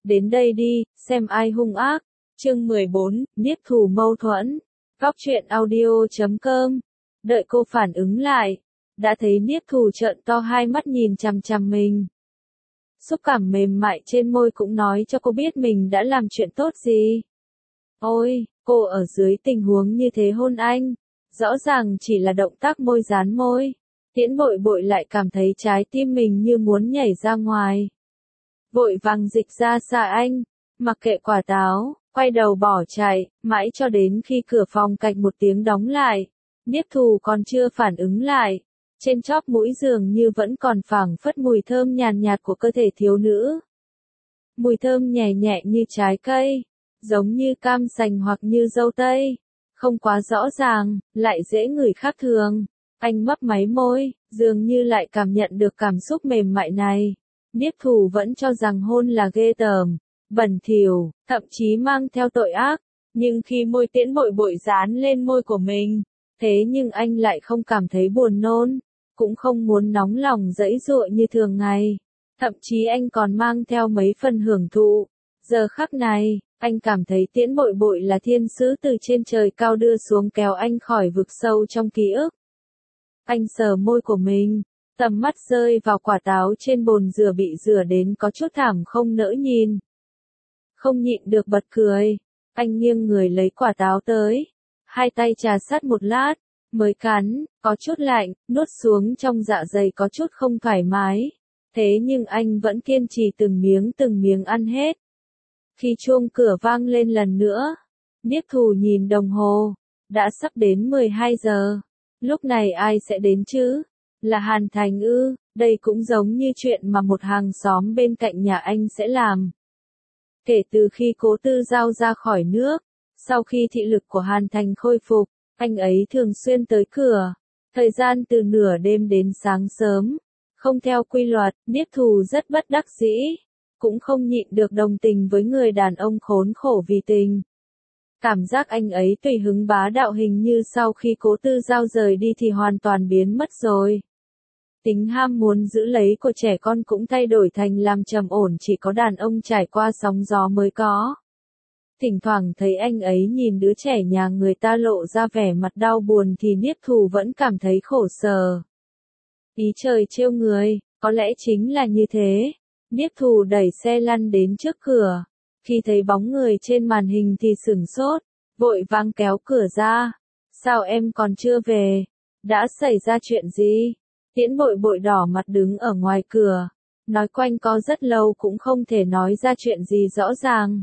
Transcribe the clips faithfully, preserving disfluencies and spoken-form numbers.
Đến đây đi, xem ai hung ác. Chương mười bốn, Niếp Thù mâu thuẫn. Góc truyện audio chấm com. Đợi cô phản ứng lại, đã thấy Niếp Thù trợn to hai mắt nhìn chằm chằm mình. Xúc cảm mềm mại trên môi cũng nói cho cô biết mình đã làm chuyện tốt gì. Ôi, cô ở dưới tình huống như thế hôn anh, rõ ràng chỉ là động tác môi dán môi. Tiễn Bội Bội lại cảm thấy trái tim mình như muốn nhảy ra ngoài. Vội vàng dịch ra xa anh, mặc kệ quả táo, quay đầu bỏ chạy, mãi cho đến khi cửa phòng cạch một tiếng đóng lại. Niếp Thù còn chưa phản ứng lại, trên chóp mũi giường như vẫn còn phảng phất mùi thơm nhàn nhạt của cơ thể thiếu nữ. Mùi thơm nhẹ nhẹ như trái cây, giống như cam sành hoặc như dâu tây, không quá rõ ràng, lại dễ ngửi khác thường. Anh mấp máy môi, dường như lại cảm nhận được cảm xúc mềm mại này. Niếp Thù vẫn cho rằng hôn là ghê tởm, bẩn thỉu, thậm chí mang theo tội ác, nhưng khi môi Tiễn Bội Bội dán lên môi của mình, thế nhưng anh lại không cảm thấy buồn nôn, cũng không muốn nóng lòng giãy giụa như thường ngày, thậm chí anh còn mang theo mấy phần hưởng thụ. Giờ khắc này, anh cảm thấy Tiễn Bội Bội là thiên sứ từ trên trời cao đưa xuống kéo anh khỏi vực sâu trong ký ức. Anh sờ môi của mình, tầm mắt rơi vào quả táo trên bồn rửa bị rửa đến có chút thảm không nỡ nhìn. Không nhịn được bật cười, anh nghiêng người lấy quả táo tới, hai tay trà sát một lát, mới cắn, có chút lạnh, nuốt xuống trong dạ dày có chút không thoải mái. Thế nhưng anh vẫn kiên trì từng miếng từng miếng ăn hết. Khi chuông cửa vang lên lần nữa, Niếp Thù nhìn đồng hồ, đã sắp đến mười hai giờ. Lúc này ai sẽ đến chứ? Là Hàn Thành ư? Đây cũng giống như chuyện mà một hàng xóm bên cạnh nhà anh sẽ làm. Kể từ khi Cố Tư Giao ra khỏi nước, sau khi thị lực của Hàn Thành khôi phục, anh ấy thường xuyên tới cửa. Thời gian từ nửa đêm đến sáng sớm, không theo quy luật, Niếp Thù rất bất đắc dĩ, cũng không nhịn được đồng tình với người đàn ông khốn khổ vì tình. Cảm giác anh ấy tùy hứng bá đạo hình như sau khi Cố Tư Giao rời đi thì hoàn toàn biến mất rồi. Tính ham muốn giữ lấy của trẻ con cũng thay đổi thành làm trầm ổn chỉ có đàn ông trải qua sóng gió mới có. Thỉnh thoảng thấy anh ấy nhìn đứa trẻ nhà người ta lộ ra vẻ mặt đau buồn thì Niếp Thù vẫn cảm thấy khổ sở. Ý trời trêu người, có lẽ chính là như thế. Niếp Thù đẩy xe lăn đến trước cửa. Khi thấy bóng người trên màn hình thì sửng sốt, vội vàng kéo cửa ra. Sao em còn chưa về? Đã xảy ra chuyện gì? Tiễn Bội Bội đỏ mặt đứng ở ngoài cửa, nói quanh co rất lâu cũng không thể nói ra chuyện gì rõ ràng.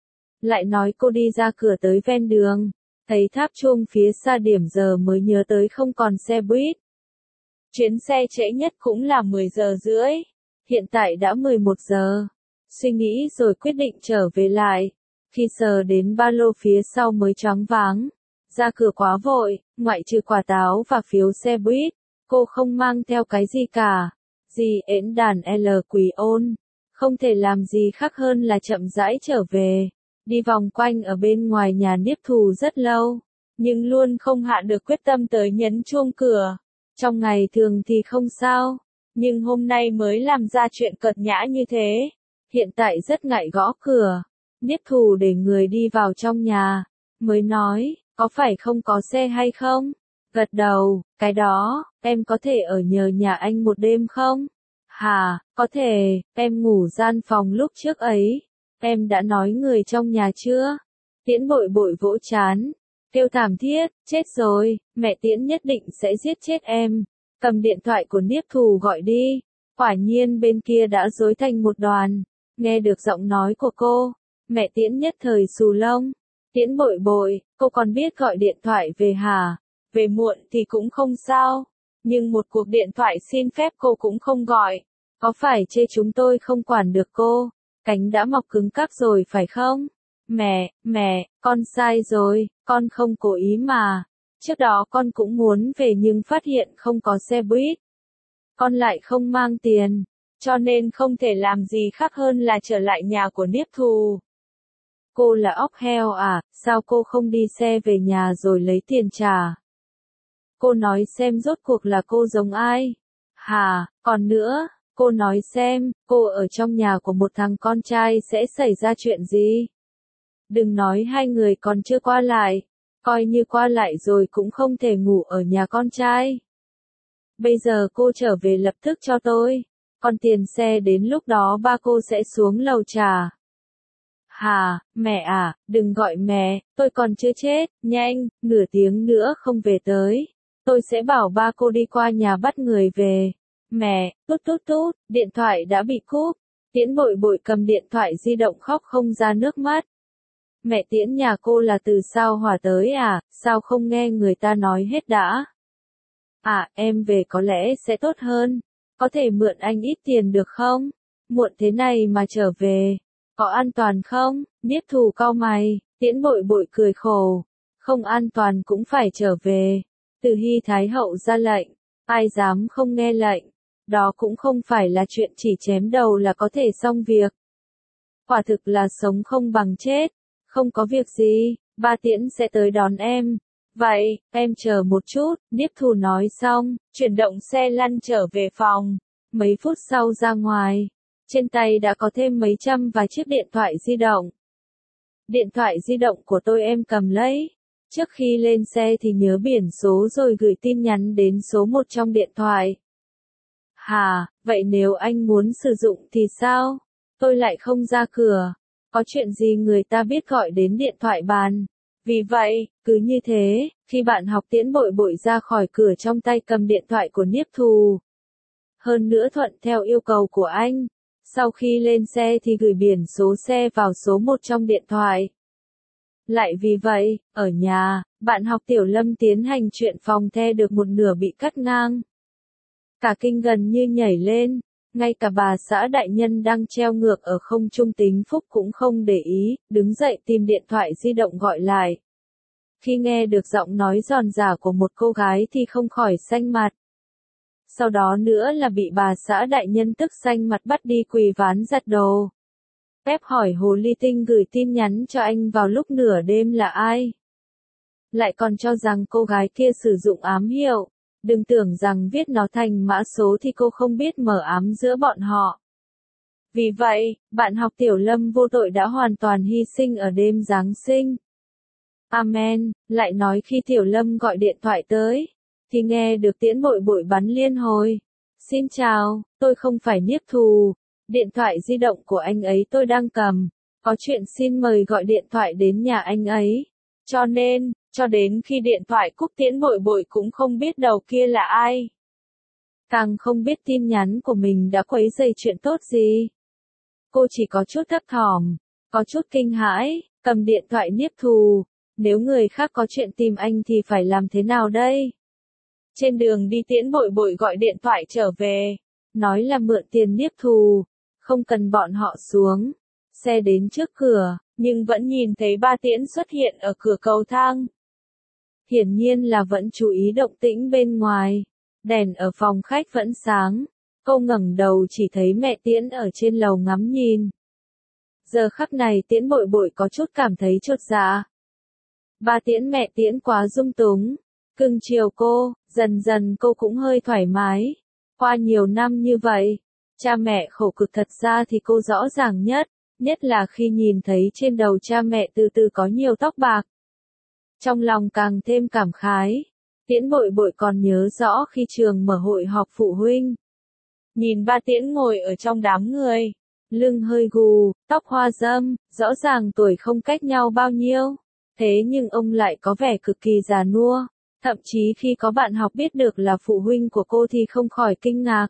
Lại nói cô đi ra cửa tới ven đường, thấy tháp chuông phía xa điểm giờ mới nhớ tới không còn xe buýt. Chuyến xe trễ nhất cũng là mười giờ rưỡi, hiện tại đã mười một giờ. Suy nghĩ rồi quyết định trở về lại. Khi sờ đến ba lô phía sau mới choáng váng. Ra cửa quá vội, ngoại trừ quả táo và phiếu xe buýt, cô không mang theo cái gì cả. Dì ễn đàn L Quý ôn, không thể làm gì khác hơn là chậm rãi trở về. Đi vòng quanh ở bên ngoài nhà Niếp Thù rất lâu, nhưng luôn không hạ được quyết tâm tới nhấn chuông cửa. Trong ngày thường thì không sao, nhưng hôm nay mới làm ra chuyện cợt nhã như thế. Hiện tại rất ngại gõ cửa. Niếp Thù để người đi vào trong nhà, mới nói, có phải không có xe hay không? Gật đầu, cái đó, em có thể ở nhờ nhà anh một đêm không? Hà, có thể, em ngủ gian phòng lúc trước ấy. Em đã nói người trong nhà chưa? Tiễn Bội Bội vỗ chán, kêu thảm thiết, chết rồi, mẹ Tiễn nhất định sẽ giết chết em. Cầm điện thoại của Niếp Thù gọi đi. Quả nhiên bên kia đã rối thành một đoàn. Nghe được giọng nói của cô, mẹ Tiễn nhất thời xù lông. Tiễn Bội Bội, cô còn biết gọi điện thoại về hả? Về muộn thì cũng không sao, nhưng một cuộc điện thoại xin phép cô cũng không gọi. Có phải chê chúng tôi không quản được cô? Cánh đã mọc cứng cáp rồi phải không? Mẹ, mẹ, con sai rồi, con không cố ý mà. Trước đó con cũng muốn về nhưng phát hiện không có xe buýt. Con lại không mang tiền, cho nên không thể làm gì khác hơn là trở lại nhà của Niếp Thù. Cô là óc heo à, sao cô không đi xe về nhà rồi lấy tiền trả? Cô nói xem rốt cuộc là cô giống ai? Hà, còn nữa, Cô nói xem, cô ở trong nhà của một thằng con trai sẽ xảy ra chuyện gì? Đừng nói hai người còn chưa qua lại, coi như qua lại rồi cũng không thể ngủ ở nhà con trai. Bây giờ cô trở về lập tức cho tôi, còn tiền xe đến lúc đó ba cô sẽ xuống lầu trả. Hà, mẹ à, đừng gọi mẹ, tôi còn chưa chết, nhanh, nửa tiếng nữa không về tới. Tôi sẽ bảo ba cô đi qua nhà bắt người về. Mẹ, tút tút tút, điện thoại đã bị cúp. Tiễn Bội Bội cầm điện thoại di động khóc không ra nước mắt. Mẹ Tiễn nhà cô là từ sao Hỏa tới à, sao không nghe người ta nói hết đã? À, em về có lẽ sẽ tốt hơn. Có thể mượn anh ít tiền được không? Muộn thế này mà trở về. Có an toàn không? Niếp Thù cau mày, Tiễn Bội Bội cười khổ. Không an toàn cũng phải trở về. Từ Hy Thái Hậu ra lệnh, ai dám không nghe lệnh. Đó cũng không phải là chuyện chỉ chém đầu là có thể xong việc. Quả thực là sống không bằng chết. Không có việc gì, ba Tiễn sẽ tới đón em. Vậy, em chờ một chút, Niếp Thù nói xong, chuyển động xe lăn trở về phòng. Mấy phút sau ra ngoài, trên tay đã có thêm mấy trăm vài chiếc điện thoại di động. Điện thoại di động của tôi em cầm lấy. Trước khi lên xe thì nhớ biển số rồi gửi tin nhắn đến số một trong điện thoại. Hà, vậy nếu anh muốn sử dụng thì sao? Tôi lại không ra cửa. Có chuyện gì người ta biết gọi đến điện thoại bàn. Vì vậy, cứ như thế, khi bạn học Tiễn Bội Bội ra khỏi cửa trong tay cầm điện thoại của Niếp Thù. Hơn nữa thuận theo yêu cầu của anh. Sau khi lên xe thì gửi biển số xe vào số một trong điện thoại. Lại vì vậy, ở nhà, bạn học Tiểu Lâm tiến hành chuyện phòng the được một nửa bị cắt ngang. Cả kinh gần như nhảy lên, ngay cả bà xã đại nhân đang treo ngược ở không trung Tính Phúc cũng không để ý, đứng dậy tìm điện thoại di động gọi lại. Khi nghe được giọng nói giòn giả của một cô gái thì không khỏi xanh mặt. Sau đó nữa là bị bà xã đại nhân tức xanh mặt bắt đi quỳ ván giặt đồ. Phép hỏi Hồ Ly Tinh gửi tin nhắn cho anh vào lúc nửa đêm là ai? Lại còn cho rằng cô gái kia sử dụng ám hiệu. Đừng tưởng rằng viết nó thành mã số thì cô không biết mở ám giữa bọn họ. Vì vậy, bạn học Tiểu Lâm vô tội đã hoàn toàn hy sinh ở đêm Giáng sinh. Amen, lại nói khi Tiểu Lâm gọi điện thoại tới, thì nghe được Tiễn Bội Bội bắn liên hồi. Xin chào, tôi không phải Niếp Thù. Điện thoại di động của anh ấy tôi đang cầm. Có chuyện xin mời gọi điện thoại đến nhà anh ấy. Cho nên, cho đến khi điện thoại cúp Tiễn Bội Bội cũng không biết đầu kia là ai. Càng không biết tin nhắn của mình đã quấy rầy chuyện tốt gì. Cô chỉ có chút thấp thỏm, có chút kinh hãi, cầm điện thoại Niếp Thù. Nếu người khác có chuyện tìm anh thì phải làm thế nào đây? Trên đường đi Tiễn Bội Bội gọi điện thoại trở về, nói là mượn tiền Niếp Thù, không cần bọn họ xuống. Xe đến trước cửa, nhưng vẫn nhìn thấy ba Tiễn xuất hiện ở cửa cầu thang. Hiển nhiên là vẫn chú ý động tĩnh bên ngoài. Đèn ở phòng khách vẫn sáng. Cô ngẩng đầu chỉ thấy mẹ Tiễn ở trên lầu ngắm nhìn. Giờ khắc này Tiễn Bội Bội có chút cảm thấy chột dạ. Ba Tiễn mẹ Tiễn quá dung túng, cưng chiều cô, dần dần cô cũng hơi thoải mái. Qua nhiều năm như vậy, cha mẹ khổ cực thật ra thì cô rõ ràng nhất, nhất là khi nhìn thấy trên đầu cha mẹ từ từ có nhiều tóc bạc. Trong lòng càng thêm cảm khái. Tiễn Bội Bội còn nhớ rõ khi trường mở hội họp phụ huynh. Nhìn ba Tiễn ngồi ở trong đám người, lưng hơi gù, tóc hoa râm, rõ ràng tuổi không cách nhau bao nhiêu. Thế nhưng ông lại có vẻ cực kỳ già nua. Thậm chí khi có bạn học biết được là phụ huynh của cô thì không khỏi kinh ngạc.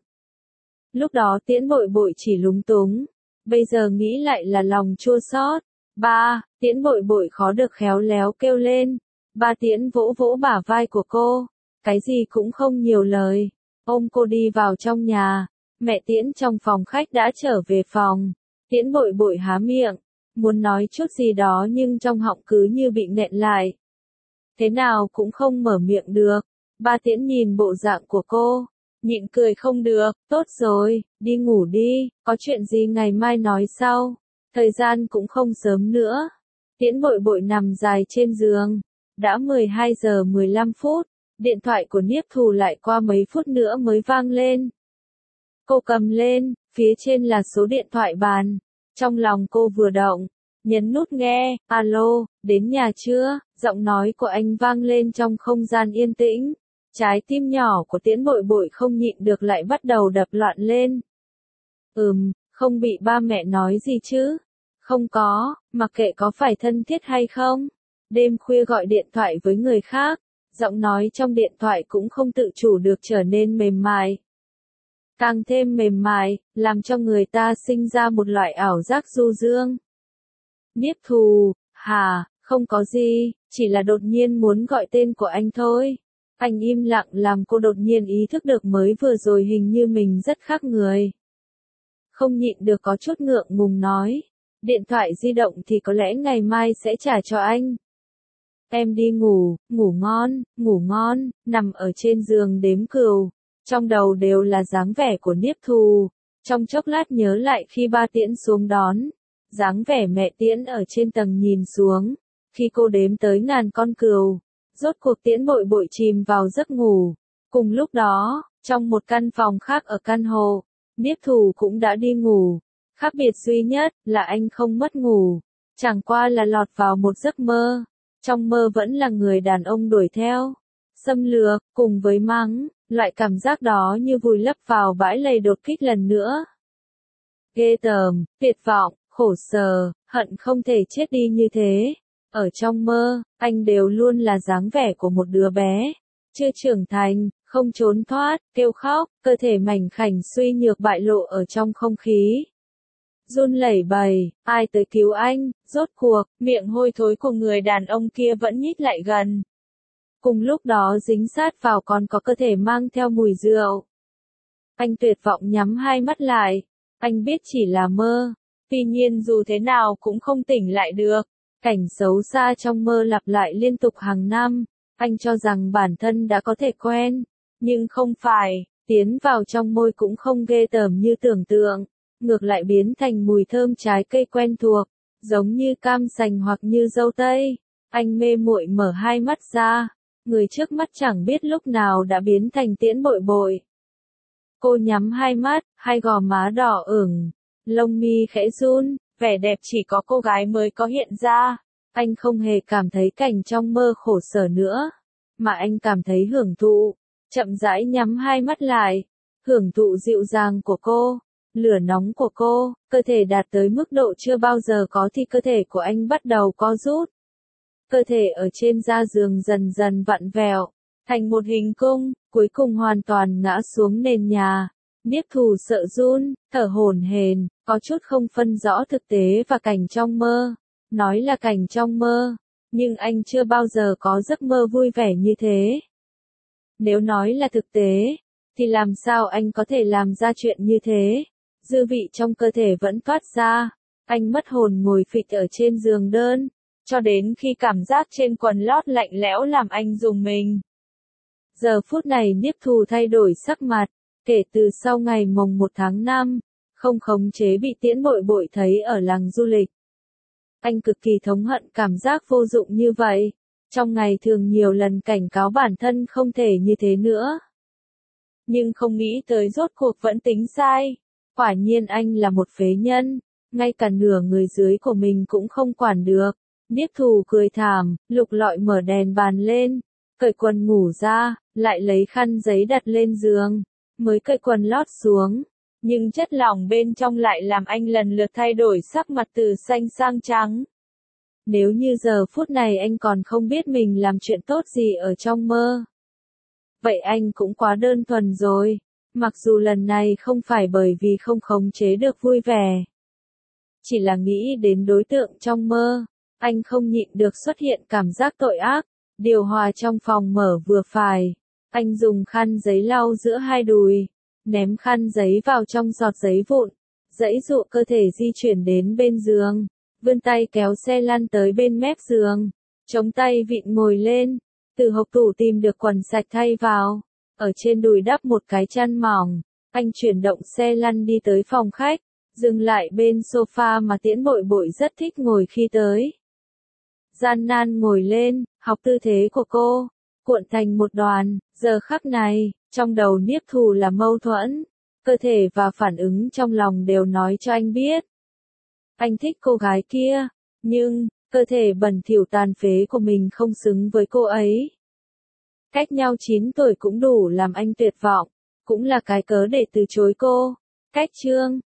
Lúc đó Tiễn Bội Bội chỉ lúng túng. Bây giờ nghĩ lại là lòng chua xót. Ba, Tiễn Bội Bội khó được khéo léo kêu lên. Ba Tiễn vỗ vỗ bả vai của cô. Cái gì cũng không nhiều lời. Ôm cô đi vào trong nhà. Mẹ Tiễn trong phòng khách đã trở về phòng. Tiễn Bội Bội há miệng. Muốn nói chút gì đó nhưng trong họng cứ như bị nghẹn lại. Thế nào cũng không mở miệng được. Ba Tiễn nhìn bộ dạng của cô. Nhịn cười không được. Tốt rồi, đi ngủ đi. Có chuyện gì ngày mai nói sau. Thời gian cũng không sớm nữa. Tiễn Bội Bội nằm dài trên giường. Đã mười hai giờ mười lăm phút. Điện thoại của Niếp Thù lại qua mấy phút nữa mới vang lên. Cô cầm lên, phía trên là số điện thoại bàn. Trong lòng cô vừa động, nhấn nút nghe, alo, đến nhà chưa? Giọng nói của anh vang lên trong không gian yên tĩnh. Trái tim nhỏ của Tiễn Bội Bội không nhịn được lại bắt đầu đập loạn lên. Ừm, không bị ba mẹ nói gì chứ? Không có, mặc kệ có phải thân thiết hay không. Đêm khuya gọi điện thoại với người khác, giọng nói trong điện thoại cũng không tự chủ được trở nên mềm mại. Càng thêm mềm mại, làm cho người ta sinh ra một loại ảo giác du dương. Niếp Thù, hả, không có gì, chỉ là đột nhiên muốn gọi tên của anh thôi. Anh im lặng làm cô đột nhiên ý thức được mới vừa rồi hình như mình rất khác người. Không nhịn được có chút ngượng ngùng nói. Điện thoại di động thì có lẽ ngày mai sẽ trả cho anh. Em đi ngủ, ngủ ngon, ngủ ngon, nằm ở trên giường đếm cừu. Trong đầu đều là dáng vẻ của Niếp Thù. Trong chốc lát nhớ lại khi ba Tiễn xuống đón. Dáng vẻ mẹ Tiễn ở trên tầng nhìn xuống. Khi cô đếm tới ngàn con cừu. Rốt cuộc Tiễn Bội Bội chìm vào giấc ngủ. Cùng lúc đó, trong một căn phòng khác ở căn hộ, Niếp Thù cũng đã đi ngủ. Khác biệt duy nhất là anh không mất ngủ. Chẳng qua là lọt vào một giấc mơ. Trong mơ vẫn là người đàn ông đuổi theo. Xâm lược, cùng với mắng, loại cảm giác đó như vùi lấp vào bãi lầy đột kích lần nữa. Ghê tởm, tuyệt vọng, khổ sở, hận không thể chết đi như thế. Ở trong mơ, anh đều luôn là dáng vẻ của một đứa bé. Chưa trưởng thành, không trốn thoát, kêu khóc, cơ thể mảnh khảnh suy nhược bại lộ ở trong không khí. Run lẩy bẩy, ai tới cứu anh, rốt cuộc, miệng hôi thối của người đàn ông kia vẫn nhích lại gần. Cùng lúc đó dính sát vào còn có cơ thể mang theo mùi rượu. Anh tuyệt vọng nhắm hai mắt lại, anh biết chỉ là mơ, tuy nhiên dù thế nào cũng không tỉnh lại được. Cảnh xấu xa trong mơ lặp lại liên tục hàng năm, anh cho rằng bản thân đã có thể quen, nhưng không phải, tiến vào trong môi cũng không ghê tởm như tưởng tượng. Ngược lại biến thành mùi thơm trái cây quen thuộc, giống như cam sành hoặc như dâu tây. Anh mê muội mở hai mắt ra, người trước mắt chẳng biết lúc nào đã biến thành Tiễn Bội Bội. Cô nhắm hai mắt, hai gò má đỏ ửng, lông mi khẽ run, vẻ đẹp chỉ có cô gái mới có hiện ra. Anh không hề cảm thấy cảnh trong mơ khổ sở nữa, mà anh cảm thấy hưởng thụ, chậm rãi nhắm hai mắt lại, hưởng thụ dịu dàng của cô. Lửa nóng của cô, cơ thể đạt tới mức độ chưa bao giờ có thì cơ thể của anh bắt đầu co rút. Cơ thể ở trên da giường dần dần vặn vẹo, thành một hình cung, cuối cùng hoàn toàn ngã xuống nền nhà. Niếp Thù sợ run, thở hổn hển, có chút không phân rõ thực tế và cảnh trong mơ. Nói là cảnh trong mơ, nhưng anh chưa bao giờ có giấc mơ vui vẻ như thế. Nếu nói là thực tế, thì làm sao anh có thể làm ra chuyện như thế? Dư vị trong cơ thể vẫn toát ra, anh mất hồn ngồi phịch ở trên giường đơn, cho đến khi cảm giác trên quần lót lạnh lẽo làm anh rùng mình. Giờ phút này Niếp Thù thay đổi sắc mặt, kể từ sau ngày mồng một tháng năm, không khống chế bị Tiễn Bội Bội thấy ở làng du lịch. Anh cực kỳ thống hận cảm giác vô dụng như vậy, trong ngày thường nhiều lần cảnh cáo bản thân không thể như thế nữa. Nhưng không nghĩ tới rốt cuộc vẫn tính sai. Quả nhiên anh là một phế nhân, ngay cả nửa người dưới của mình cũng không quản được. Niếp Thù cười thảm, lục lọi mở đèn bàn lên, cởi quần ngủ ra, lại lấy khăn giấy đặt lên giường, mới cởi quần lót xuống. Nhưng chất lỏng bên trong lại làm anh lần lượt thay đổi sắc mặt từ xanh sang trắng. Nếu như giờ phút này anh còn không biết mình làm chuyện tốt gì ở trong mơ, vậy anh cũng quá đơn thuần rồi. Mặc dù lần này không phải bởi vì không khống chế được vui vẻ, chỉ là nghĩ đến đối tượng trong mơ, anh không nhịn được xuất hiện cảm giác tội ác. Điều hòa trong phòng mở vừa phải, anh dùng khăn giấy lau giữa hai đùi, ném khăn giấy vào trong giọt giấy vụn, giãy giụa cơ thể di chuyển đến bên giường, vươn tay kéo xe lăn tới bên mép giường, chống tay vịn ngồi lên, từ hộc tủ tìm được quần sạch thay vào. Ở trên đùi đắp một cái chăn mỏng, anh chuyển động xe lăn đi tới phòng khách, dừng lại bên sofa mà Tiễn Bội Bội rất thích ngồi khi tới. Gian nan ngồi lên, học tư thế của cô, cuộn thành một đoàn. Giờ khắc này, trong đầu Niếp Thù là mâu thuẫn, cơ thể và phản ứng trong lòng đều nói cho anh biết. Anh thích cô gái kia, nhưng, cơ thể bẩn thỉu tàn phế của mình không xứng với cô ấy. Cách nhau chín tuổi cũng đủ làm anh tuyệt vọng, cũng là cái cớ để từ chối cô. Cách chương